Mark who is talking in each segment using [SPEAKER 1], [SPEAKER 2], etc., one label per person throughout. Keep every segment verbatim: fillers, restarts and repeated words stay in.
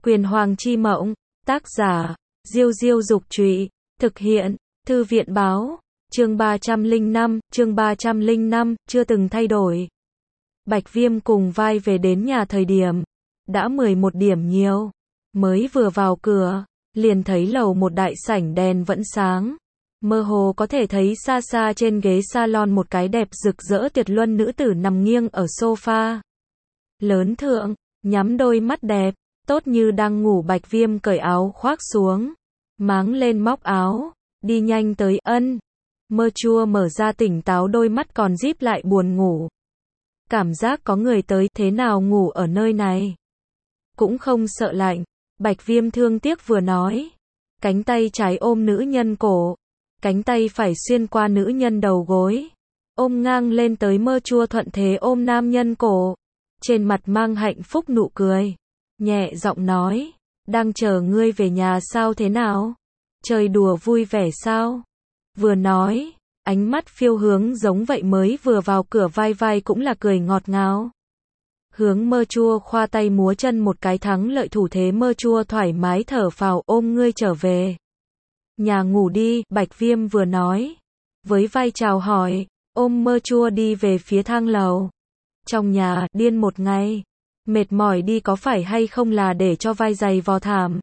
[SPEAKER 1] Quyền Hoàng chi mộng, tác giả, Diêu Diêu Dục Trụy, thực hiện, Thư viện Báo, chương ba trăm lẻ năm, chương ba trăm lẻ năm, chưa từng thay đổi. Bạch Viêm cùng vai về đến nhà thời điểm, đã mười một điểm nhiều, mới vừa vào cửa, liền thấy lầu một đại sảnh đèn vẫn sáng. Mơ hồ có thể thấy xa xa trên ghế salon một cái đẹp rực rỡ tuyệt luân nữ tử nằm nghiêng ở sofa lớn thượng, nhắm đôi mắt đẹp, tốt như đang ngủ. Bạch Viêm cởi áo khoác xuống, máng lên móc áo, đi nhanh tới. Ân. Mơ Chua mở ra tỉnh táo, đôi mắt còn díp lại buồn ngủ. Cảm giác có người tới, thế nào ngủ ở nơi này? Cũng không sợ lạnh. Bạch Viêm thương tiếc vừa nói. Cánh tay trái ôm nữ nhân cổ, cánh tay phải xuyên qua nữ nhân đầu gối, ôm ngang lên tới. Mơ Chua thuận thế ôm nam nhân cổ, trên mặt mang hạnh phúc nụ cười, nhẹ giọng nói, đang chờ ngươi về nhà sao, thế nào? Chơi đùa vui vẻ sao? Vừa nói, ánh mắt phiêu hướng giống vậy. Mới vừa vào cửa vai vai cũng là cười ngọt ngào. Hướng Mơ Chua khoa tay múa chân một cái thắng lợi thủ thế. Mơ Chua thoải mái thở phào, ôm ngươi trở về nhà ngủ đi. Bạch Viêm vừa nói, với vai chào hỏi, ôm Mơ Chua đi về phía thang lầu. Trong nhà, điên một ngày, mệt mỏi đi có phải hay không là để cho vai dày vò thảm.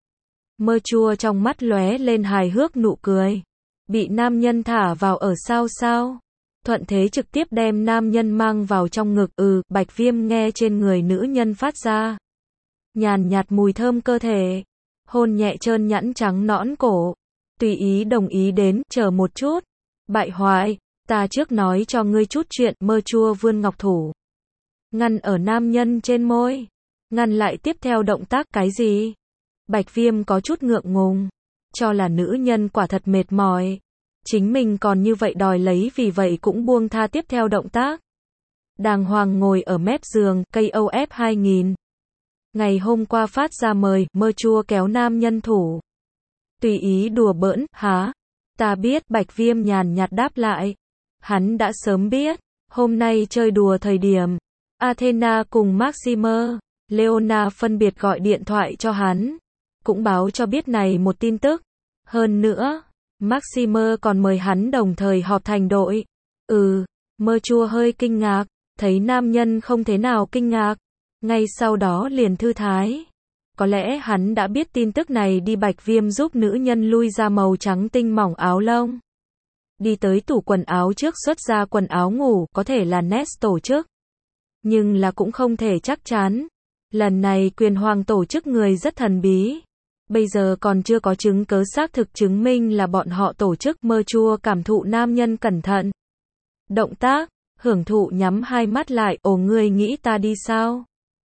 [SPEAKER 1] Mơ Chua trong mắt lóe lên hài hước nụ cười. Bị nam nhân thả vào ở sao sao? Thuận thế trực tiếp đem nam nhân mang vào trong ngực. Ừ. Bạch Viêm nghe trên người nữ nhân phát ra nhàn nhạt mùi thơm cơ thể, hôn nhẹ trơn nhẵn trắng nõn cổ, tùy ý đồng ý đến. Chờ một chút, bại hoại, ta trước nói cho ngươi chút chuyện. Mơ Chua vươn ngọc thủ, ngăn ở nam nhân trên môi, ngăn lại tiếp theo động tác. Cái gì? Bạch Viêm có chút ngượng ngùng, cho là nữ nhân quả thật mệt mỏi, chính mình còn như vậy đòi lấy, vì vậy cũng buông tha tiếp theo động tác. Đàng hoàng ngồi ở mép giường, cây O F hai nghìn. Ngày hôm qua phát ra mời. Mơ Chua kéo nam nhân thủ, tùy ý đùa bỡn. Hả? Ta biết. Bạch Viêm nhàn nhạt đáp lại. Hắn đã sớm biết, hôm nay chơi đùa thời điểm, Athena cùng Maximer, Leona phân biệt gọi điện thoại cho hắn, cũng báo cho biết này một tin tức. Hơn nữa, Maximer còn mời hắn đồng thời họp thành đội. Ừ. Mơ Chua hơi kinh ngạc, thấy nam nhân không thế nào kinh ngạc, ngay sau đó liền thư thái. Có lẽ hắn đã biết tin tức này đi. Bạch Viêm giúp nữ nhân lui ra màu trắng tinh mỏng áo lông, đi tới tủ quần áo trước xuất ra quần áo ngủ. Có thể là Nest tổ chức, nhưng là cũng không thể chắc chắn. Lần này Quyền Hoàng tổ chức người rất thần bí, bây giờ còn chưa có chứng cứ xác thực chứng minh là bọn họ tổ chức. Mơ Chua cảm thụ nam nhân cẩn thận động tác, hưởng thụ nhắm hai mắt lại. Ồ, ngươi nghĩ ta đi sao?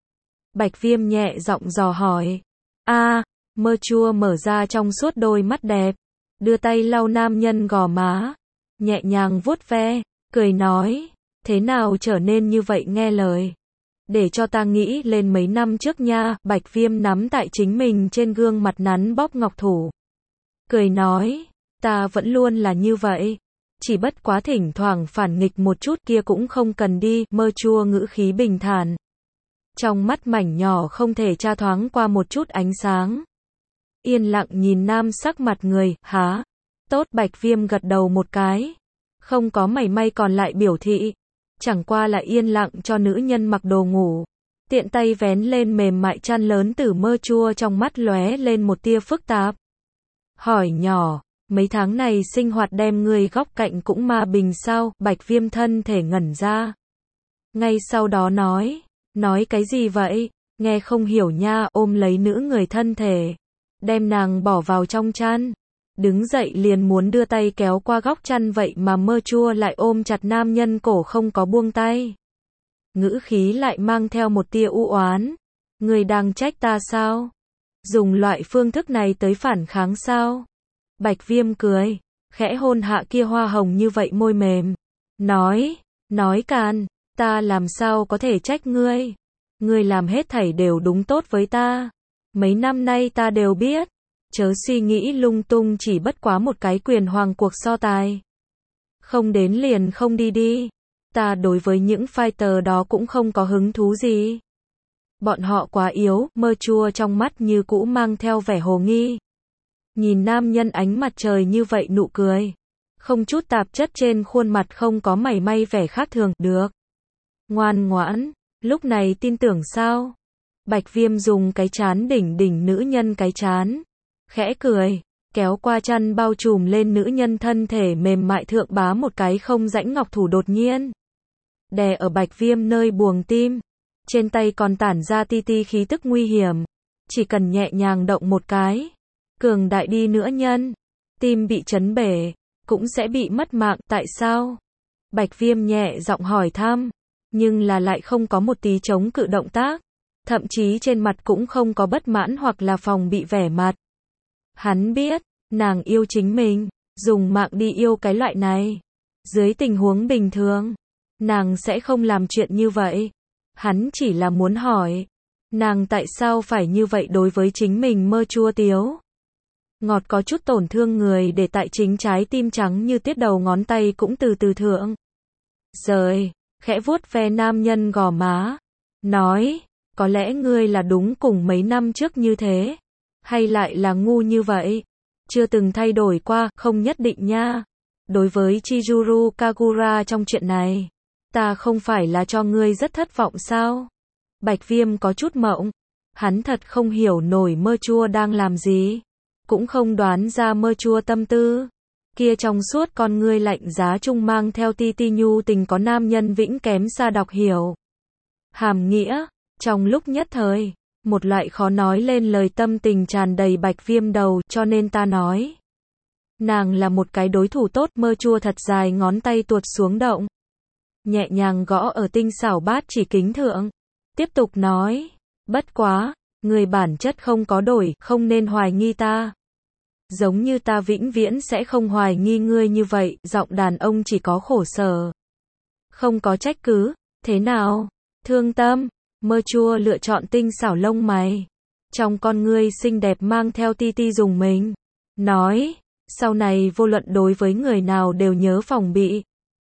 [SPEAKER 1] Bạch Viêm nhẹ giọng dò hỏi. A. À, Mơ Chua mở ra trong suốt đôi mắt đẹp, đưa tay lau nam nhân gò má, nhẹ nhàng vuốt ve, cười nói, thế nào trở nên như vậy nghe lời? Để cho ta nghĩ lên mấy năm trước nha. Bạch Viêm nắm tại chính mình trên gương mặt nắn bóp ngọc thủ, cười nói, ta vẫn luôn là như vậy, chỉ bất quá thỉnh thoảng phản nghịch một chút, kia cũng không cần đi. Mơ Chua ngữ khí bình thản, trong mắt mảnh nhỏ không thể tra thoáng qua một chút ánh sáng. Yên lặng nhìn nam sắc mặt người. Hả? Tốt. Bạch Viêm gật đầu một cái, không có mảy may còn lại biểu thị, chẳng qua là yên lặng cho nữ nhân mặc đồ ngủ, tiện tay vén lên mềm mại chăn lớn từ. Mơ Chua trong mắt lóe lên một tia phức tạp, hỏi nhỏ, mấy tháng này sinh hoạt đem ngươi góc cạnh cũng ma bình sao? Bạch Viêm thân thể ngẩn ra, ngay sau đó nói, nói cái gì vậy? Nghe không hiểu nha. Ôm lấy nữ người thân thể, đem nàng bỏ vào trong chăn, đứng dậy liền muốn đưa tay kéo qua góc chăn, vậy mà Mơ Chua lại ôm chặt nam nhân cổ không có buông tay, ngữ khí lại mang theo một tia u oán. Ngươi đang trách ta sao? Dùng loại phương thức này tới phản kháng sao? Bạch Viêm cười, khẽ hôn hạ kia hoa hồng như vậy môi mềm, nói, nói càn, ta làm sao có thể trách ngươi? Ngươi làm hết thảy đều đúng tốt với ta, mấy năm nay ta đều biết, chớ suy nghĩ lung tung, chỉ bất quá một cái Quyền Hoàng cuộc so tài, không đến liền không đi đi. Ta đối với những fighter đó cũng không có hứng thú gì. Bọn họ quá yếu, mơ chua trong mắt như cũ mang theo vẻ hồ nghi. Nhìn nam nhân ánh mặt trời như vậy nụ cười. Không chút tạp chất trên khuôn mặt không có mảy may vẻ khác thường, được. Ngoan ngoãn, lúc này tin tưởng sao? Bạch Viêm dùng cái chán đỉnh đỉnh nữ nhân cái chán. Khẽ cười, kéo qua chăn bao trùm lên nữ nhân thân thể mềm mại thượng bá một cái không rãnh ngọc thủ đột nhiên. Đè ở Bạch Viêm nơi buồng tim. Trên tay còn tản ra ti ti khí tức nguy hiểm. Chỉ cần nhẹ nhàng động một cái. Cường đại đi nữa nhân. Tim bị chấn bể. Cũng sẽ bị mất mạng, tại sao? Bạch Viêm nhẹ giọng hỏi thăm. Nhưng là lại không có một tí chống cự động tác. Thậm chí trên mặt cũng không có bất mãn hoặc là phòng bị vẻ mặt. Hắn biết, nàng yêu chính mình. Dùng mạng đi yêu cái loại này. Dưới tình huống bình thường, nàng sẽ không làm chuyện như vậy. Hắn chỉ là muốn hỏi. Nàng tại sao phải như vậy đối với chính mình mơ chua tiếu. Ngọt có chút tổn thương người để tại chính trái tim trắng như tiết đầu ngón tay cũng từ từ thượng. Rời, khẽ vuốt ve nam nhân gò má. Nói, có lẽ ngươi là đúng cùng mấy năm trước như thế. Hay lại là ngu như vậy. Chưa từng thay đổi qua, không nhất định nha. Đối với Chizuru Kagura trong chuyện này, ta không phải là cho ngươi rất thất vọng sao? Bạch Viêm có chút mộng. Hắn thật không hiểu nổi mơ chua đang làm gì. Cũng không đoán ra mơ chua tâm tư. Kia trong suốt con ngươi lạnh giá trung mang theo ti ti nhu tình có nam nhân vĩnh kém xa đọc hiểu. Hàm nghĩa, trong lúc nhất thời, một loại khó nói lên lời tâm tình tràn đầy Bạch Viêm đầu, cho nên ta nói. Nàng là một cái đối thủ tốt, mơ chua thật dài ngón tay tuột xuống động. Nhẹ nhàng gõ ở tinh xảo bát chỉ kính thượng. Tiếp tục nói, bất quá, người bản chất không có đổi, không nên hoài nghi ta. Giống như ta vĩnh viễn sẽ không hoài nghi ngươi như vậy, giọng đàn ông chỉ có khổ sở. Không có trách cứ, thế nào? Thương tâm, mơ chua lựa chọn tinh xảo lông mày. Trong con ngươi xinh đẹp mang theo ti ti dùng mình. Nói, sau này vô luận đối với người nào đều nhớ phòng bị.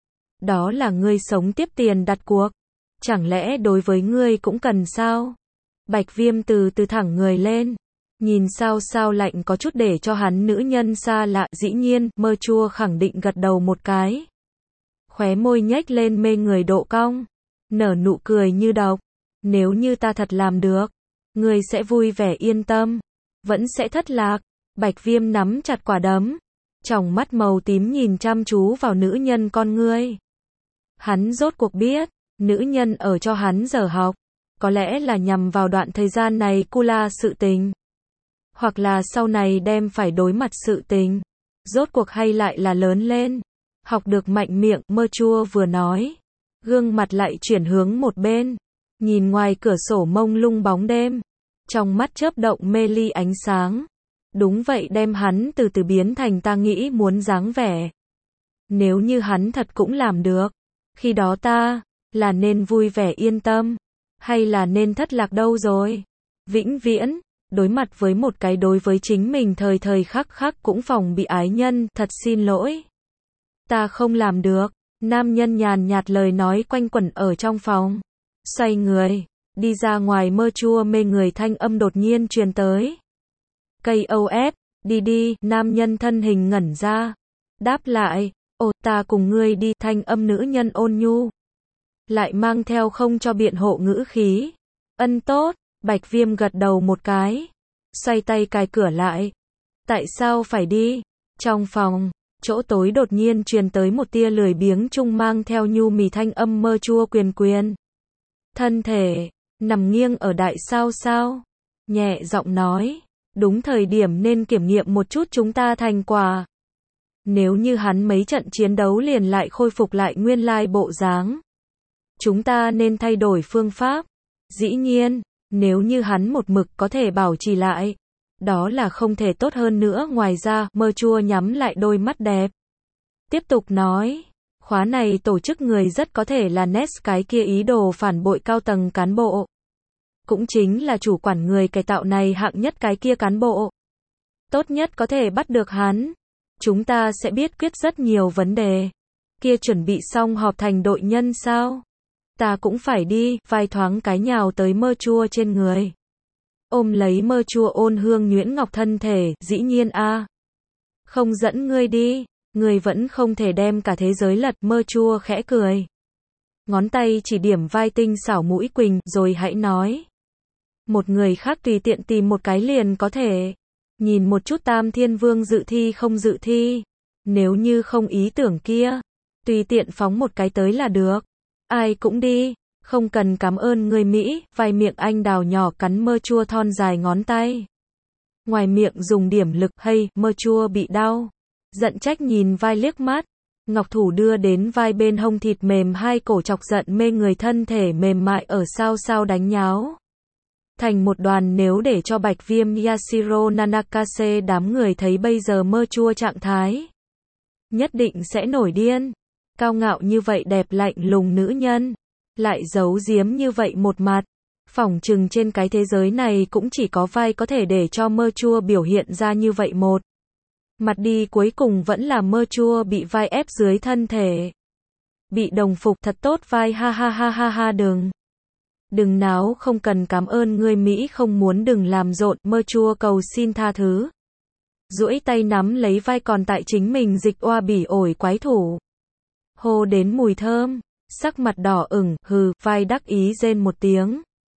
[SPEAKER 1] Đó là ngươi sống tiếp tiền đặt cuộc. Chẳng lẽ đối với ngươi cũng cần sao? Bạch Viêm từ từ thẳng người lên. Nhìn sao sao lạnh có chút để cho hắn nữ nhân xa lạ, dĩ nhiên, mơ chua khẳng định gật đầu một cái. Khóe môi nhếch lên mê người độ cong. Nở nụ cười như độc. Nếu như ta thật làm được, ngươi sẽ vui vẻ yên tâm. Vẫn sẽ thất lạc. Bạch Viêm nắm chặt quả đấm. Tròng mắt màu tím nhìn chăm chú vào nữ nhân con ngươi. Hắn rốt cuộc biết, nữ nhân ở cho hắn giờ học. Có lẽ là nhằm vào đoạn thời gian này Kula sự tình. Hoặc là sau này đem phải đối mặt sự tình. Rốt cuộc hay lại là lớn lên. Học được mạnh miệng, mơ chua vừa nói. Gương mặt lại chuyển hướng một bên. Nhìn ngoài cửa sổ mông lung bóng đêm. Trong mắt chớp động mê ly ánh sáng. Đúng vậy, đem hắn từ từ biến thành ta nghĩ muốn dáng vẻ. Nếu như hắn thật cũng làm được. Khi đó ta, là nên vui vẻ yên tâm. Hay là nên thất lạc đâu rồi? Vĩnh viễn, đối mặt với một cái đối với chính mình thời thời khắc khắc cũng phòng bị ái nhân, thật xin lỗi. Ta không làm được. Nam nhân nhàn nhạt lời nói quanh quẩn ở trong phòng. Xoay người, đi ra ngoài, mơ chua mê người thanh âm đột nhiên truyền tới. Cây ô ép, đi đi, nam nhân thân hình ngẩn ra. Đáp lại, ồ ta cùng ngươi đi, thanh âm nữ nhân ôn nhu. Lại mang theo không cho biện hộ ngữ khí. Ân tốt, Bạch Viêm gật đầu một cái. Xoay tay cài cửa lại. Tại sao phải đi? Trong phòng, chỗ tối đột nhiên truyền tới một tia lười biếng trung mang theo nhu mì thanh âm mơ chua quyền quyền. Thân thể, nằm nghiêng ở đại sao sao. Nhẹ giọng nói. Đúng thời điểm nên kiểm nghiệm một chút chúng ta thành quả. Nếu như hắn mấy trận chiến đấu liền lại khôi phục lại nguyên lai bộ dáng. Chúng ta nên thay đổi phương pháp. Dĩ nhiên, nếu như hắn một mực có thể bảo trì lại. Đó là không thể tốt hơn nữa. Ngoài ra, mơ chua nhắm lại đôi mắt đẹp. Tiếp tục nói. Khóa này tổ chức người rất có thể là Ness cái kia ý đồ phản bội cao tầng cán bộ. Cũng chính là chủ quản người cải tạo này hạng nhất cái kia cán bộ. Tốt nhất có thể bắt được hắn. Chúng ta sẽ biết quyết rất nhiều vấn đề. Kia chuẩn bị xong họp thành đội nhân sao? Ta cũng phải đi, vai thoáng cái nhào tới mơ chua trên người. Ôm lấy mơ chua ôn hương nhuyễn ngọc thân thể, dĩ nhiên a. Không dẫn ngươi đi, ngươi vẫn không thể đem cả thế giới lật, mơ chua khẽ cười. Ngón tay chỉ điểm vai tinh xảo mũi quỳnh, rồi hãy nói. Một người khác tùy tiện tìm một cái liền có thể. Nhìn một chút Tam Thiên Vương dự thi không dự thi. Nếu như không ý tưởng kia, tùy tiện phóng một cái tới là được. Ai cũng đi, không cần cảm ơn người Mỹ, vai miệng anh đào nhỏ cắn mơ chua thon dài ngón tay. Ngoài miệng dùng điểm lực, hay, mơ chua bị đau. Giận trách nhìn vai liếc mắt. Ngọc thủ đưa đến vai bên hông thịt mềm hai cổ chọc giận mê người thân thể mềm mại ở sao sao đánh nháo. Thành một đoàn nếu để cho Bạch Viêm Yashiro Nanakase đám người thấy bây giờ mơ chua trạng thái. Nhất định sẽ nổi điên. Cao ngạo như vậy đẹp lạnh lùng nữ nhân. Lại giấu giếm như vậy một mặt. Phỏng chừng trên cái thế giới này cũng chỉ có vai có thể để cho mơ chua biểu hiện ra như vậy một. Mặt đi cuối cùng vẫn là mơ chua bị vai ép dưới thân thể. Bị đồng phục thật tốt vai ha ha ha ha ha đừng. Đừng náo không cần cảm ơn ngươi Mỹ không muốn đừng làm rộn mơ chua cầu xin tha thứ. Duỗi tay nắm lấy vai còn tại chính mình dịch oa bỉ ổi quái thủ. Hô đến mùi thơm, sắc mặt đỏ ửng, hừ, vai đắc ý rên một tiếng.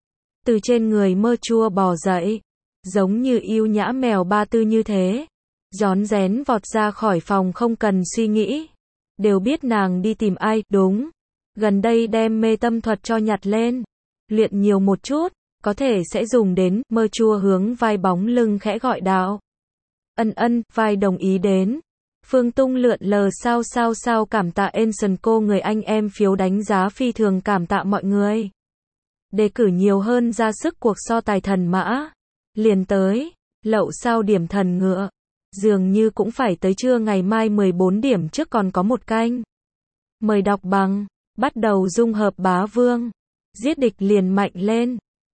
[SPEAKER 1] Từ trên người mơ chua bò dậy, giống như yêu nhã mèo ba tư như thế. Rón rén vọt ra khỏi phòng không cần suy nghĩ. Đều biết nàng đi tìm ai, đúng. Gần đây đem mê tâm thuật cho nhặt lên. Luyện nhiều một chút, có thể sẽ dùng đến, mơ chua hướng vai bóng lưng khẽ gọi đạo. Ân ân, vai đồng ý đến. Phương Tung lượn lờ sao sao sao cảm tạ Enson cô người anh em phiếu đánh giá phi thường cảm tạ mọi người. Đề cử nhiều hơn ra sức cuộc so tài thần mã. Liền tới, lậu sao điểm thần ngựa. Dường như cũng phải tới trưa ngày mai mười bốn điểm trước còn có một canh. Mời đọc bằng, bắt đầu dung hợp bá vương. Giết địch liền mạnh lên.